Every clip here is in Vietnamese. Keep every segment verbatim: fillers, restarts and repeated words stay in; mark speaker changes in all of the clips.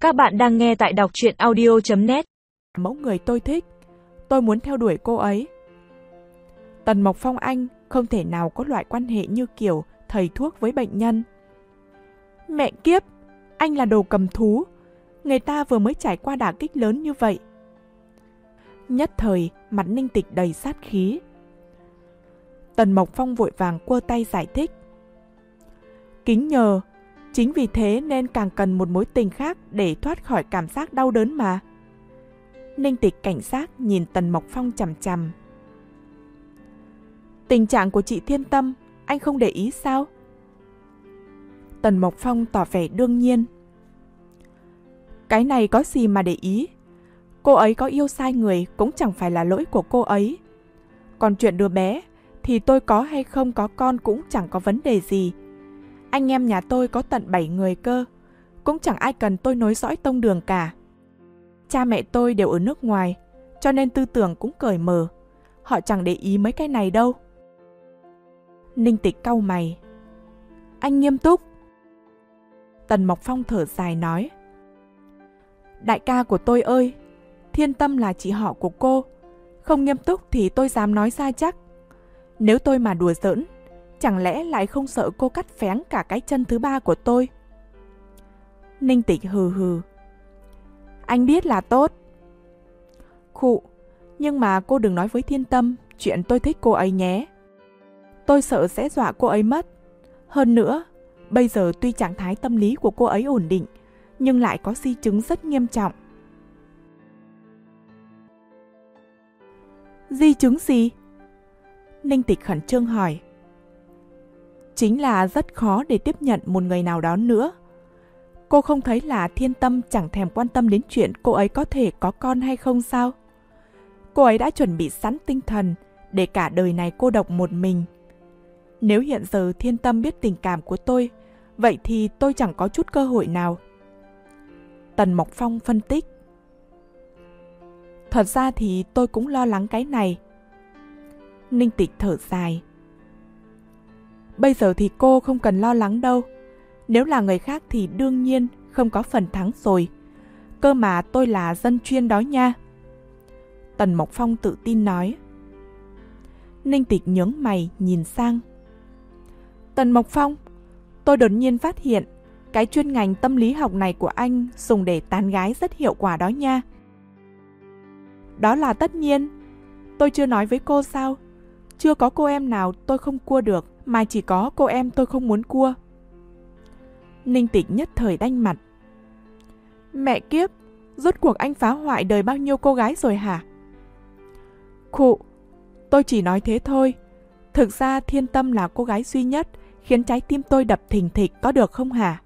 Speaker 1: Các bạn đang nghe tại đọc truyện audio chấm net.
Speaker 2: Mẫu người tôi thích, tôi muốn theo đuổi cô ấy. Tần Mộc Phong anh không thể nào có loại quan hệ như kiểu thầy thuốc với bệnh nhân. Mẹ kiếp, anh là đồ cầm thú, người ta vừa mới trải qua đả kích lớn như vậy. Nhất thời, mặt Ninh Tịch đầy sát khí. Tần Mộc Phong vội vàng quơ tay giải thích. Kính nhờ, chính vì thế nên càng cần một mối tình khác để thoát khỏi cảm giác đau đớn mà. Ninh Tịch cảnh giác nhìn Tần Mộc Phong chằm chằm. Tình trạng của chị Thiên Tâm, anh không để ý sao? Tần Mộc Phong tỏ vẻ đương nhiên. Cái này có gì mà để ý? Cô ấy có yêu sai người cũng chẳng phải là lỗi của cô ấy. Còn chuyện đứa bé thì tôi có hay không có con cũng chẳng có vấn đề gì. Anh em nhà tôi có tận bảy người cơ, cũng chẳng ai cần tôi nối dõi tông đường cả. Cha mẹ tôi đều ở nước ngoài, cho nên tư tưởng cũng cởi mở. Họ chẳng để ý mấy cái này đâu. Ninh Tịch cau mày. Anh nghiêm túc. Tần Mộc Phong thở dài nói. Đại ca của tôi ơi, Thiên Tâm là chị họ của cô. Không nghiêm túc thì tôi dám nói ra chắc. Nếu tôi mà đùa giỡn, chẳng lẽ lại không sợ cô cắt phén cả cái chân thứ ba của tôi? Ninh Tịch hừ hừ. Anh biết là tốt. Khụ, nhưng mà cô đừng nói với Thiên Tâm chuyện tôi thích cô ấy nhé. Tôi sợ sẽ dọa cô ấy mất. Hơn nữa, bây giờ tuy trạng thái tâm lý của cô ấy ổn định, nhưng lại có di chứng rất nghiêm trọng. Di chứng gì? Ninh Tịch khẩn trương hỏi. Chính là rất khó để tiếp nhận một người nào đó nữa. Cô không thấy là Thiên Tâm chẳng thèm quan tâm đến chuyện cô ấy có thể có con hay không sao? Cô ấy đã chuẩn bị sẵn tinh thần để cả đời này cô độc một mình. Nếu hiện giờ Thiên Tâm biết tình cảm của tôi, vậy thì tôi chẳng có chút cơ hội nào. Tần Mộc Phong phân tích. Thật ra thì tôi cũng lo lắng cái này. Ninh Tịch thở dài. Bây giờ thì cô không cần lo lắng đâu. Nếu là người khác thì đương nhiên không có phần thắng rồi. Cơ mà tôi là dân chuyên đó nha. Tần Mộc Phong tự tin nói. Ninh Tịch nhướng mày nhìn sang. Tần Mộc Phong, tôi đột nhiên phát hiện cái chuyên ngành tâm lý học này của anh dùng để tán gái rất hiệu quả đó nha. Đó là tất nhiên. Tôi chưa nói với cô sao? Chưa có cô em nào tôi không cua được, mà chỉ có cô em tôi không muốn cua. Ninh Tịch nhất thời đanh mặt. Mẹ kiếp, rốt cuộc anh phá hoại đời bao nhiêu cô gái rồi hả? Khụ, tôi chỉ nói thế thôi. Thực ra Thiên Tâm là cô gái duy nhất khiến trái tim tôi đập thình thịch, có được không hả?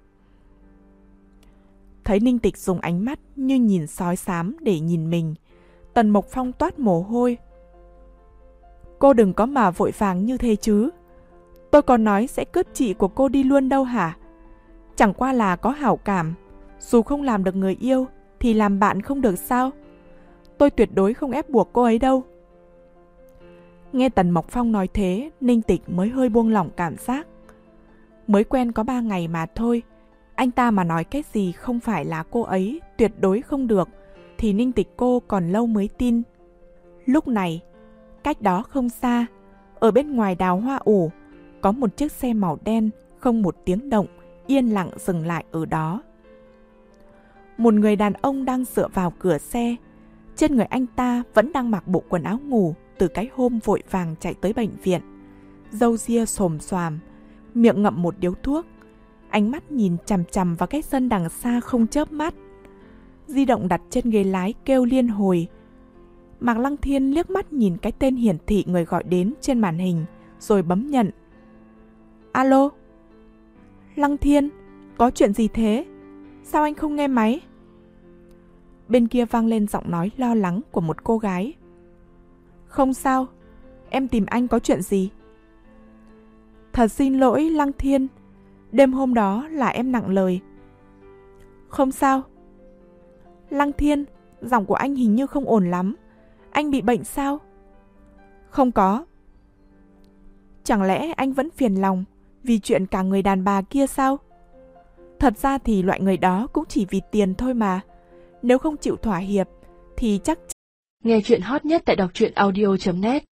Speaker 2: Thấy Ninh Tịch dùng ánh mắt như nhìn sói xám để nhìn mình, Tần Mộc Phong toát mồ hôi. Cô đừng có mà vội vàng như thế chứ. Tôi còn nói sẽ cướp chị của cô đi luôn đâu hả? Chẳng qua là có hảo cảm. Dù không làm được người yêu thì làm bạn không được sao? Tôi tuyệt đối không ép buộc cô ấy đâu. Nghe Tần Mộc Phong nói thế, Ninh Tịch mới hơi buông lỏng cảm giác. Mới quen có ba ngày mà thôi. Anh ta mà nói cái gì không phải là cô ấy tuyệt đối không được, thì Ninh Tịch cô còn lâu mới tin. Lúc này, cách đó không xa, ở bên ngoài đào hoa ủ, có một chiếc xe màu đen không một tiếng động, yên lặng dừng lại ở đó. Một người đàn ông đang dựa vào cửa xe. Trên người anh ta vẫn đang mặc bộ quần áo ngủ từ cái hôm vội vàng chạy tới bệnh viện. Râu ria xồm xoàm, miệng ngậm một điếu thuốc, ánh mắt nhìn chằm chằm vào cái sân đằng xa không chớp mắt. Di động đặt trên ghế lái kêu liên hồi. Mạc Lăng Thiên liếc mắt nhìn cái tên hiển thị người gọi đến trên màn hình, rồi bấm nhận. Alo? Lăng Thiên, có chuyện gì thế? Sao anh không nghe máy? Bên kia vang lên giọng nói lo lắng của một cô gái. Không sao, em tìm anh có chuyện gì? Thật xin lỗi Lăng Thiên, đêm hôm đó là em nặng lời. Không sao. Lăng Thiên, giọng của anh hình như không ổn lắm. Anh bị bệnh sao? Không có. Chẳng lẽ anh vẫn phiền lòng vì chuyện cả người đàn bà kia sao? Thật ra thì loại người đó cũng chỉ vì tiền thôi mà. Nếu không chịu thỏa hiệp, thì chắc
Speaker 1: Nghe chuyện hot nhất tại đọc truyện audio chấm net